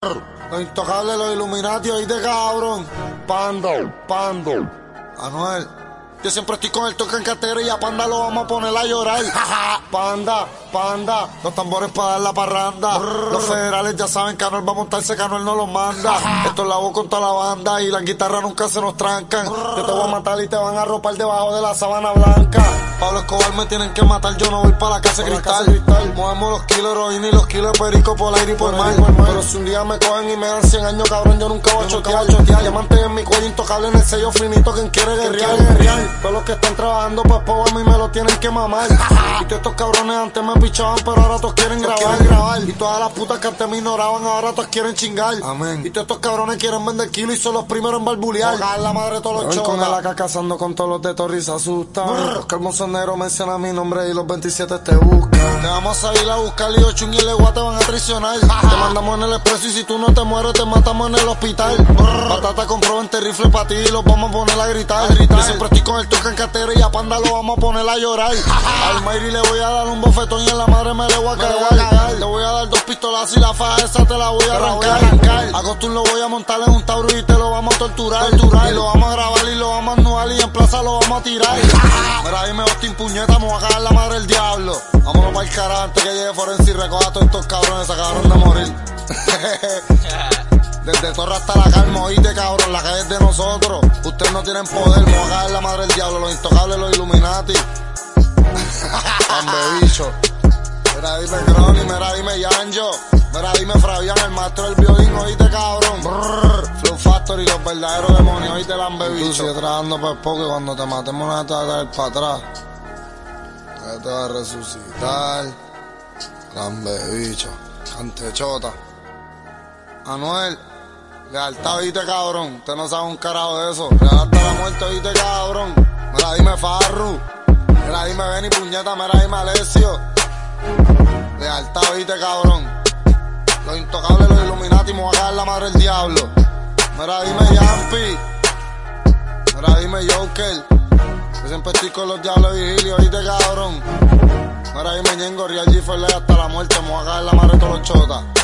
Los intocables, los Illuminati, oíste, cabrón. Pando. Anuel. Yo siempre estoy con el toque en cartera y a Panda lo vamos a poner a llorar. Panda. Los tambores para dar la parranda. Los federales ya saben que Anuel va a montarse, que Anuel no los manda. Esto es la voz con toda la banda y las guitarras nunca se nos trancan. Yo te voy a matar y te van a arropar debajo de la sábana blanca. Pablo Escobar me tienen que matar, yo no voy para la casa de cristal. Movemos los kilos de heroína y los kilos de perico por aire y por mar. Pero si un día me cogen y me dan 100 años, cabrón, yo nunca voy a chotear. Diamante en mi cuello, intocable en el sello finito, quien quiere guerrear. Todos los que están trabajando pues po' a mí me lo tienen que mamar. Y todos estos cabrones antes me pichaban, pero ahora todos quieren grabar. Y todas las putas que antes me ignoraban, ahora todos quieren chingar. Amén. Y todos estos cabrones quieren vender kilos y son los primeros en barbulear. La madre de todos los chotas. Con el AK cazando con todos los de Torri se asustan. Los calmos negros mencionan mi nombre y los 27 te buscan. Te vamos a ir a buscar y 8 y el legua te van a traicionar. Te mandamos en el expreso y si tú no te mueres te matamos en el hospital. Batata compró 20 rifles para ti y los vamos a poner a gritar. Yo siempre estoy con el toque en cartera y a Panda lo vamos a poner a llorar. Al Mayri le voy a dar un bofetón y en la madre me le voy a cagar. Le voy a dar 2 pistolas y la faja esa te la voy a arrancar. A Costum lo voy a montar en un Tauro y te lo vamos a torturar. Y lo vamos a grabar y lo vamos a anuar y en plaza lo vamos a tirar. Mira, dime Austin puñeta, vamos a cagar la madre del diablo. Vámonos para el carajo antes que llegue Forense y recoja a todos estos cabrones, se acabaron de morir. Desde Torre hasta la Calma, oíste, cabrón, la calle es de nosotros. Ustedes no tienen poder, vamos a cagar la madre del diablo, los intocables, los Illuminati. Ambebicho. Mira, dime Crony, mira, dime Yanjo. Mira, dime Fabián, el maestro del violín, oíste, cabrón. Flow Factory, los verdaderos demonios, oíste, el ambebicho. Tú sigues trabajando por poco y cuando te matemos no te va a traer para atrás. Te va a resucitar. Lambebicho. Cantechota. Anuel. Lealtad, oíste, cabrón. Usted no sabe un carajo de eso. Lealtad hasta la muerte, oíste, cabrón. Mira, dime Farru. Mira, dime Benny puñeta. Mira, dime Alessio. Lealtad, oíste, cabrón. Los intocables, los Illuminati, me voy a cagar la madre del diablo. Mira, dime Yampi. Mira, dime Joker. Yo siempre estoy con los diablos de Vigilio, oíste, cabrón. Mira, dime Ñengo, Real G, hasta la muerte, me voy a cagar la madre de todos los chotas.